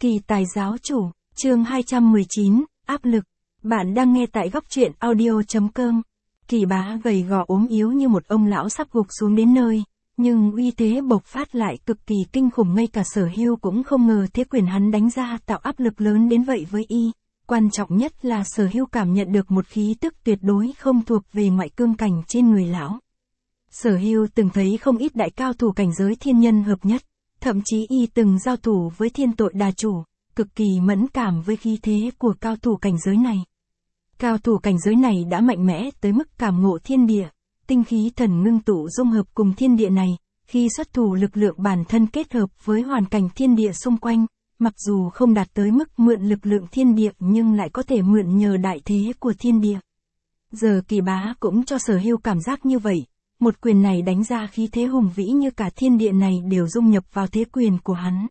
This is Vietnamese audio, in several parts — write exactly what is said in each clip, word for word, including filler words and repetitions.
Kỳ tài giáo chủ, chương hai trăm mười chín, áp lực. Bạn đang nghe tại góc truyện audio.com. Kỳ Bá gầy gò ốm yếu như một ông lão sắp gục xuống đến nơi, nhưng uy thế bộc phát lại cực kỳ kinh khủng, ngay cả Sở Hưu cũng không ngờ thế quyền hắn đánh ra tạo áp lực lớn đến vậy với y. Quan trọng nhất là Sở Hưu cảm nhận được một khí tức tuyệt đối không thuộc về ngoại cương cảnh trên người lão. Sở Hưu từng thấy không ít đại cao thủ cảnh giới thiên nhân hợp nhất, thậm chí y từng giao thủ với thiên tội đà chủ, cực kỳ mẫn cảm với khí thế của cao thủ cảnh giới này. Cao thủ cảnh giới này đã mạnh mẽ tới mức cảm ngộ thiên địa, tinh khí thần ngưng tụ dung hợp cùng thiên địa này, khi xuất thủ lực lượng bản thân kết hợp với hoàn cảnh thiên địa xung quanh, mặc dù không đạt tới mức mượn lực lượng thiên địa nhưng lại có thể mượn nhờ đại thế của thiên địa. Giờ Kỳ Bá cũng cho Sở Hưu cảm giác như vậy, một quyền này đánh ra khí thế hùng vĩ như cả thiên địa này đều dung nhập vào thế quyền của hắn.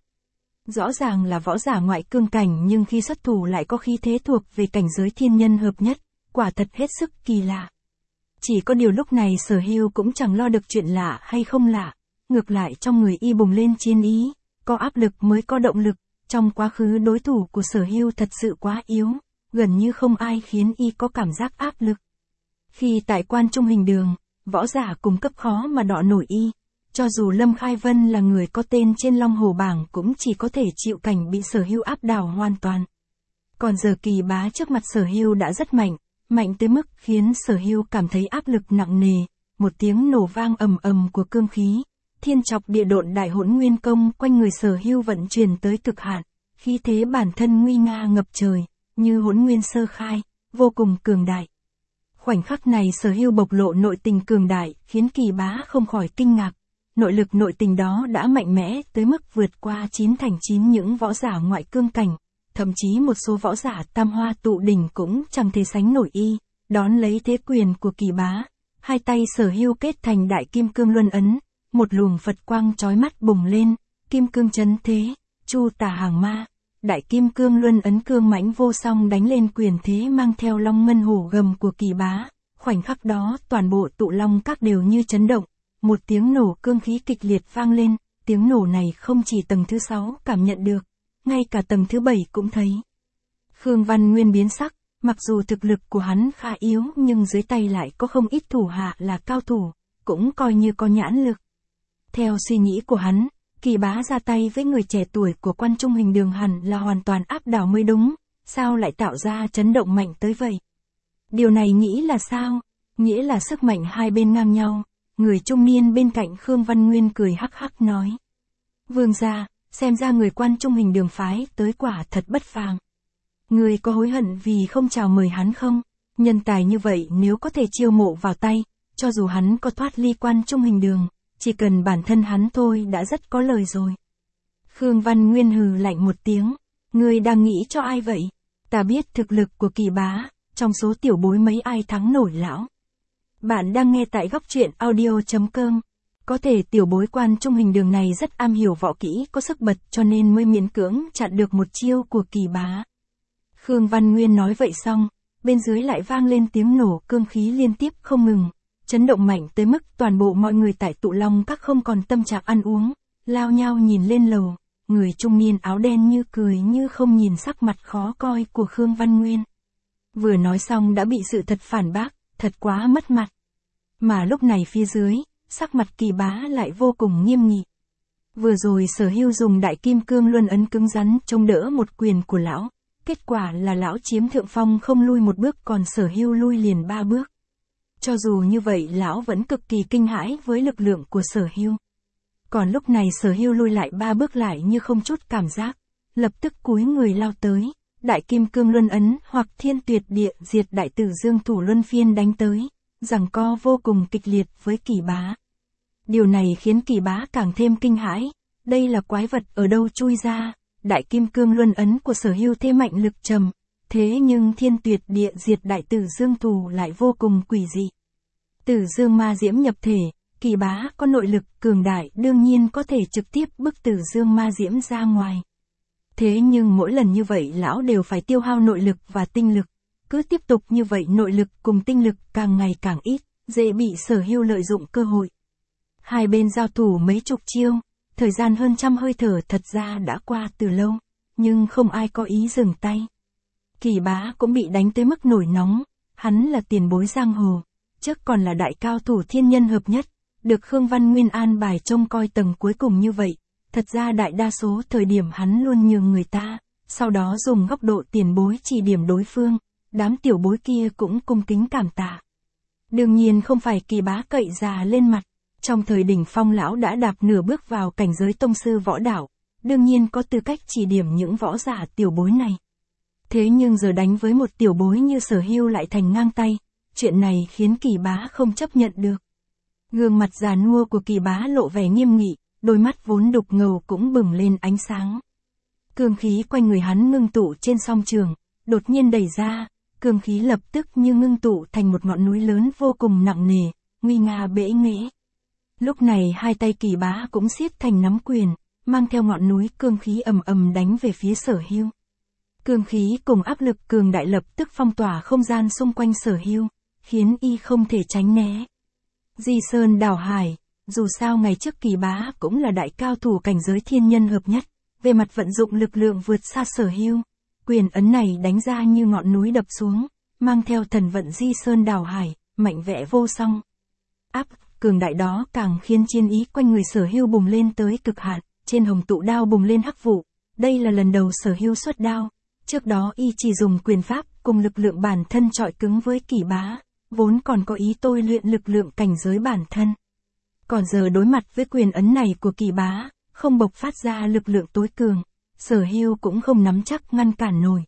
Rõ ràng là võ giả ngoại cương cảnh nhưng khi xuất thủ lại có khí thế thuộc về cảnh giới thiên nhân hợp nhất, quả thật hết sức kỳ lạ. Chỉ có điều lúc này Sở Hưu cũng chẳng lo được chuyện lạ hay không lạ, ngược lại trong người y bùng lên chiến ý, có áp lực mới có động lực, trong quá khứ đối thủ của Sở Hưu thật sự quá yếu, gần như không ai khiến y có cảm giác áp lực. Khi tại Quan Trung Hình Đường, võ giả cùng cấp khó mà đọ nổi y, cho dù Lâm Khai Vân là người có tên trên Long Hồ bảng cũng chỉ có thể chịu cảnh bị Sở Hưu áp đảo hoàn toàn. Còn giờ Kỳ Bá trước mặt Sở Hưu đã rất mạnh, mạnh tới mức khiến Sở Hưu cảm thấy áp lực nặng nề, một tiếng nổ vang ầm ầm của cương khí, thiên chọc địa độn đại hỗn nguyên công quanh người Sở Hưu vận chuyển tới cực hạn, khí thế bản thân nguy nga ngập trời, như hỗn nguyên sơ khai, vô cùng cường đại. Khoảnh khắc này Sở Hưu bộc lộ nội tình cường đại, khiến Kỳ Bá không khỏi kinh ngạc. Nội lực nội tình đó đã mạnh mẽ tới mức vượt qua chín thành chín những võ giả ngoại cương cảnh, thậm chí một số võ giả tam hoa tụ đỉnh cũng chẳng thể sánh nổi y. Đón lấy thế quyền của Kỳ Bá, hai tay Sở Hưu kết thành đại kim cương luân ấn, một luồng Phật quang chói mắt bùng lên, kim cương chấn thế, chu tà hàng ma. Đại kim cương luân ấn cương mãnh vô song đánh lên quyền thế mang theo long ngân hổ gầm của Kỳ Bá. Khoảnh khắc đó toàn bộ tụ long các đều như chấn động, một tiếng nổ cương khí kịch liệt vang lên, tiếng nổ này không chỉ tầng thứ sáu cảm nhận được, ngay cả tầng thứ bảy cũng thấy. Khương Văn Nguyên biến sắc, mặc dù thực lực của hắn khá yếu nhưng dưới tay lại có không ít thủ hạ là cao thủ, cũng coi như có nhãn lực. Theo suy nghĩ của hắn, Kỳ Bá ra tay với người trẻ tuổi của Quan Trung Hình Đường hẳn là hoàn toàn áp đảo mới đúng, sao lại tạo ra chấn động mạnh tới vậy? Điều này nghĩ là sao? Nghĩa là sức mạnh hai bên ngang nhau. Người trung niên bên cạnh Khương Văn Nguyên cười hắc hắc nói. Vương gia, xem ra người Quan Trung Hình Đường phái tới quả thật bất phàm. Người có hối hận vì không chào mời hắn không? Nhân tài như vậy nếu có thể chiêu mộ vào tay, cho dù hắn có thoát ly Quan Trung Hình Đường, chỉ cần bản thân hắn thôi đã rất có lời rồi. Khương Văn Nguyên hừ lạnh một tiếng. Người đang nghĩ cho ai vậy? Ta biết thực lực của Kỳ Bá, trong số tiểu bối mấy ai thắng nổi lão. Bạn đang nghe tại góc truyện audio.com. Có thể tiểu bối Quan Trung Hình Đường này rất am hiểu võ kỹ có sức bật cho nên mới miễn cưỡng chặn được một chiêu của Kỳ Bá. Khương Văn Nguyên nói vậy xong, bên dưới lại vang lên tiếng nổ cương khí liên tiếp không ngừng, chấn động mạnh tới mức toàn bộ mọi người tại tụ long các không còn tâm trạng ăn uống, lao nhau nhìn lên lầu, người trung niên áo đen như cười như không nhìn sắc mặt khó coi của Khương Văn Nguyên. Vừa nói xong đã bị sự thật phản bác, thật quá mất mặt. Mà lúc này phía dưới, sắc mặt Kỳ Bá lại vô cùng nghiêm nghị. Vừa rồi Sở Hưu dùng đại kim cương luân ấn cứng rắn chống đỡ một quyền của lão, kết quả là lão chiếm thượng phong không lui một bước còn Sở Hưu lui liền ba bước. Cho dù như vậy lão vẫn cực kỳ kinh hãi với lực lượng của Sở Hưu. Còn lúc này Sở Hưu lui lại ba bước lại như không chút cảm giác, lập tức cúi người lao tới, đại kim cương luân ấn hoặc thiên tuyệt địa diệt đại tử dương thủ luân phiên đánh tới, giằng co vô cùng kịch liệt với Kỳ Bá. Điều này khiến Kỳ Bá càng thêm kinh hãi, đây là quái vật ở đâu chui ra, đại kim cương luân ấn của Sở Hưu thế mạnh lực trầm, thế nhưng thiên tuyệt địa diệt đại tử dương thủ lại vô cùng quỷ dị. Tử dương ma diễm nhập thể, Kỳ Bá có nội lực cường đại đương nhiên có thể trực tiếp bức tử dương ma diễm ra ngoài. Thế nhưng mỗi lần như vậy lão đều phải tiêu hao nội lực và tinh lực, cứ tiếp tục như vậy nội lực cùng tinh lực càng ngày càng ít, dễ bị Sở Hưu lợi dụng cơ hội. Hai bên giao thủ mấy chục chiêu, thời gian hơn trăm hơi thở thật ra đã qua từ lâu, nhưng không ai có ý dừng tay. Kỳ Bá cũng bị đánh tới mức nổi nóng, hắn là tiền bối giang hồ, trước còn là đại cao thủ thiên nhân hợp nhất, được Khương Văn Nguyên an bài trông coi tầng cuối cùng như vậy, thật ra đại đa số thời điểm hắn luôn nhường người ta, sau đó dùng góc độ tiền bối chỉ điểm đối phương, đám tiểu bối kia cũng cung kính cảm tạ. Đương nhiên không phải Kỳ Bá cậy già lên mặt, trong thời đỉnh phong lão đã đạp nửa bước vào cảnh giới tông sư võ đạo, đương nhiên có tư cách chỉ điểm những võ giả tiểu bối này. Thế nhưng giờ đánh với một tiểu bối như Sở Hưu lại thành ngang tay, chuyện này khiến Kỳ Bá không chấp nhận được. Gương mặt già nua của Kỳ Bá lộ vẻ nghiêm nghị, đôi mắt vốn đục ngầu cũng bừng lên ánh sáng. Cương khí quanh người hắn ngưng tụ trên song trường, đột nhiên đẩy ra, cương khí lập tức như ngưng tụ thành một ngọn núi lớn vô cùng nặng nề, nguy nga bẽ nghễ. Lúc này hai tay Kỳ Bá cũng siết thành nắm quyền, mang theo ngọn núi cương khí ầm ầm đánh về phía Sở Hưu. Cương khí cùng áp lực cường đại lập tức phong tỏa không gian xung quanh Sở Hưu, khiến y không thể tránh né. Di sơn đảo hải, dù sao ngày trước Kỳ Bá cũng là đại cao thủ cảnh giới thiên nhân hợp nhất, về mặt vận dụng lực lượng vượt xa Sở Hưu, quyền ấn này đánh ra như ngọn núi đập xuống, mang theo thần vận di sơn đảo hải, mạnh mẽ vô song. Áp cường đại đó càng khiến chiến ý quanh người Sở Hưu bùng lên tới cực hạn, trên hồng tụ đao bùng lên hắc vụ, đây là lần đầu Sở Hưu xuất đao, trước đó y chỉ dùng quyền pháp cùng lực lượng bản thân chọi cứng với Kỳ Bá, vốn còn có ý tôi luyện lực lượng cảnh giới bản thân. Còn giờ đối mặt với quyền ấn này của Kỳ Bá, không bộc phát ra lực lượng tối cường, Sở Hưu cũng không nắm chắc ngăn cản nổi.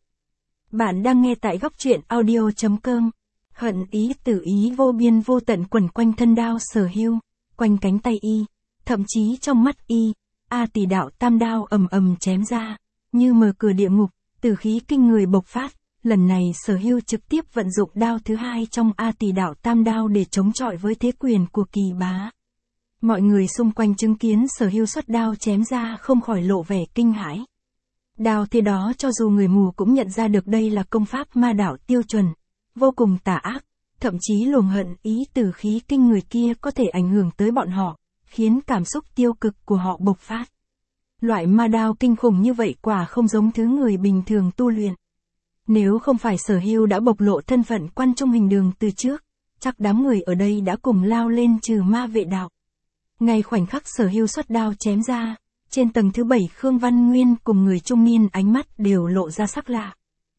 Bạn đang nghe tại góc truyện audio chấm com. Hận ý tử ý vô biên vô tận quẩn quanh thân đao Sở Hưu, quanh cánh tay y, thậm chí trong mắt y, A Tỷ đạo tam đao ầm ầm chém ra, như mở cửa địa ngục, tử khí kinh người bộc phát. Lần này Sở Hưu trực tiếp vận dụng đao thứ hai trong A Tỷ đạo tam đao để chống chọi với thế quyền của Kỳ Bá. Mọi người xung quanh chứng kiến Sở Hưu xuất đao chém ra không khỏi lộ vẻ kinh hãi. Đao thế đó cho dù người mù cũng nhận ra được đây là công pháp ma đạo tiêu chuẩn, vô cùng tà ác, thậm chí luồng hận ý tử khí kinh người kia có thể ảnh hưởng tới bọn họ, khiến cảm xúc tiêu cực của họ bộc phát. Loại ma đao kinh khủng như vậy quả không giống thứ người bình thường tu luyện. Nếu không phải Sở Hưu đã bộc lộ thân phận Quan Trung Hình Đường từ trước, chắc đám người ở đây đã cùng lao lên trừ ma vệ đạo. Ngay khoảnh khắc Sở Hưu xuất đao chém ra, trên tầng thứ bảy Khương Văn Nguyên cùng người trung niên ánh mắt đều lộ ra sắc lạ.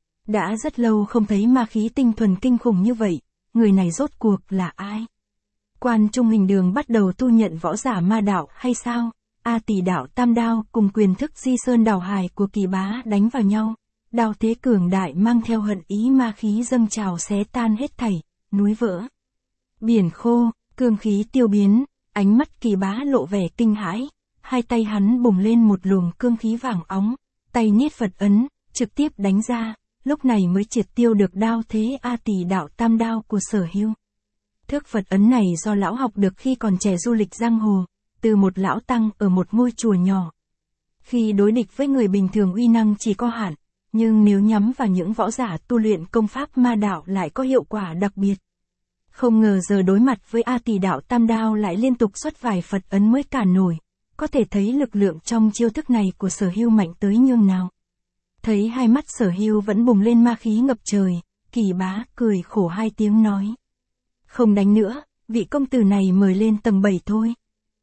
Đã rất lâu không thấy ma khí tinh thuần kinh khủng như vậy, người này rốt cuộc là ai? Quan Trung Hình Đường bắt đầu thu nhận võ giả ma đạo hay sao? A Tỷ đạo tam đao cùng quyền thức di sơn đảo hải của Kỳ Bá đánh vào nhau. Đao thế cường đại mang theo hận ý ma khí dâng trào xé tan hết thảy, núi vỡ. Biển khô, cương khí tiêu biến, ánh mắt Kỳ Bá lộ vẻ kinh hãi, hai tay hắn bùng lên một luồng cương khí vàng óng, tay niết Phật ấn, trực tiếp đánh ra, lúc này mới triệt tiêu được đao thế A Tỷ đạo tam đao của Sở Hưu. Thước Phật ấn này do lão học được khi còn trẻ du lịch giang hồ, từ một lão tăng ở một ngôi chùa nhỏ. Khi đối địch với người bình thường uy năng chỉ có hạn, nhưng nếu nhắm vào những võ giả tu luyện công pháp ma đạo lại có hiệu quả đặc biệt. Không ngờ giờ đối mặt với A Tỷ đạo tam đao lại liên tục xuất vài Phật ấn mới cản nổi, có thể thấy lực lượng trong chiêu thức này của Sở Hưu mạnh tới nhường nào. Thấy hai mắt Sở Hưu vẫn bùng lên ma khí ngập trời, Kỳ Bá cười khổ hai tiếng nói. Không đánh nữa, vị công tử này mời lên tầng bảy thôi.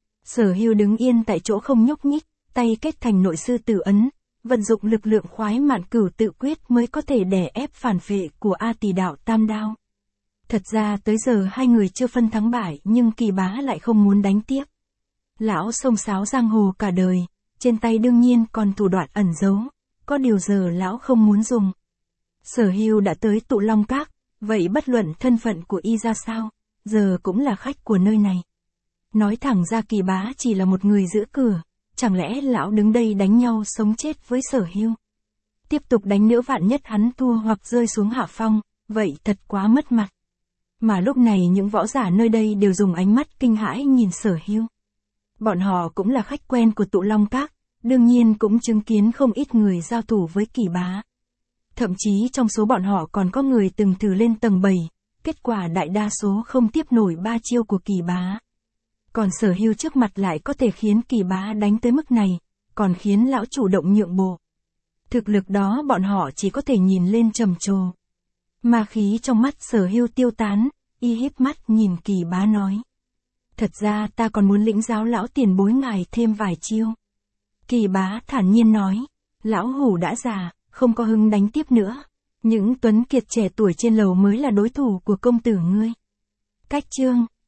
Sở Hưu đứng yên tại chỗ không nhúc nhích, tay kết thành nội sư tử ấn, vận dụng lực lượng khoái mạn cửu tự quyết mới có thể đè ép phản phệ của A Tỷ đạo tam đao. Thật ra tới giờ hai người chưa phân thắng bại nhưng Kỳ Bá lại không muốn đánh tiếp. Lão xông xáo giang hồ cả đời, trên tay đương nhiên còn thủ đoạn ẩn giấu, có điều giờ lão không muốn dùng. Sở Hưu đã tới Tụ Long Các, vậy bất luận thân phận của y ra sao, giờ cũng là khách của nơi này. Nói thẳng ra Kỳ Bá chỉ là một người giữ cửa, chẳng lẽ lão đứng đây đánh nhau sống chết với Sở Hưu? Tiếp tục đánh nữa vạn nhất hắn thua hoặc rơi xuống hạ phong, vậy thật quá mất mặt. Mà lúc này những võ giả nơi đây đều dùng ánh mắt kinh hãi nhìn Sở Hưu. Bọn họ cũng là khách quen của Tụ Long Các, đương nhiên cũng chứng kiến không ít người giao thủ với Kỳ Bá. Thậm chí trong số bọn họ còn có người từng thử lên tầng bảy, kết quả đại đa số không tiếp nổi ba chiêu của Kỳ Bá. Còn Sở Hưu trước mặt lại có thể khiến Kỳ Bá đánh tới mức này, còn khiến lão chủ động nhượng bộ. Thực lực đó bọn họ chỉ có thể nhìn lên trầm trồ. Ma khí trong mắt Sở Hưu tiêu tán, y híp mắt nhìn Kỳ Bá nói. Thật ra ta còn muốn lĩnh giáo lão tiền bối ngài thêm vài chiêu. Kỳ Bá thản nhiên nói, lão hủ đã già, không có hứng đánh tiếp nữa. Những tuấn kiệt trẻ tuổi trên lầu mới là đối thủ của công tử ngươi. Cách chương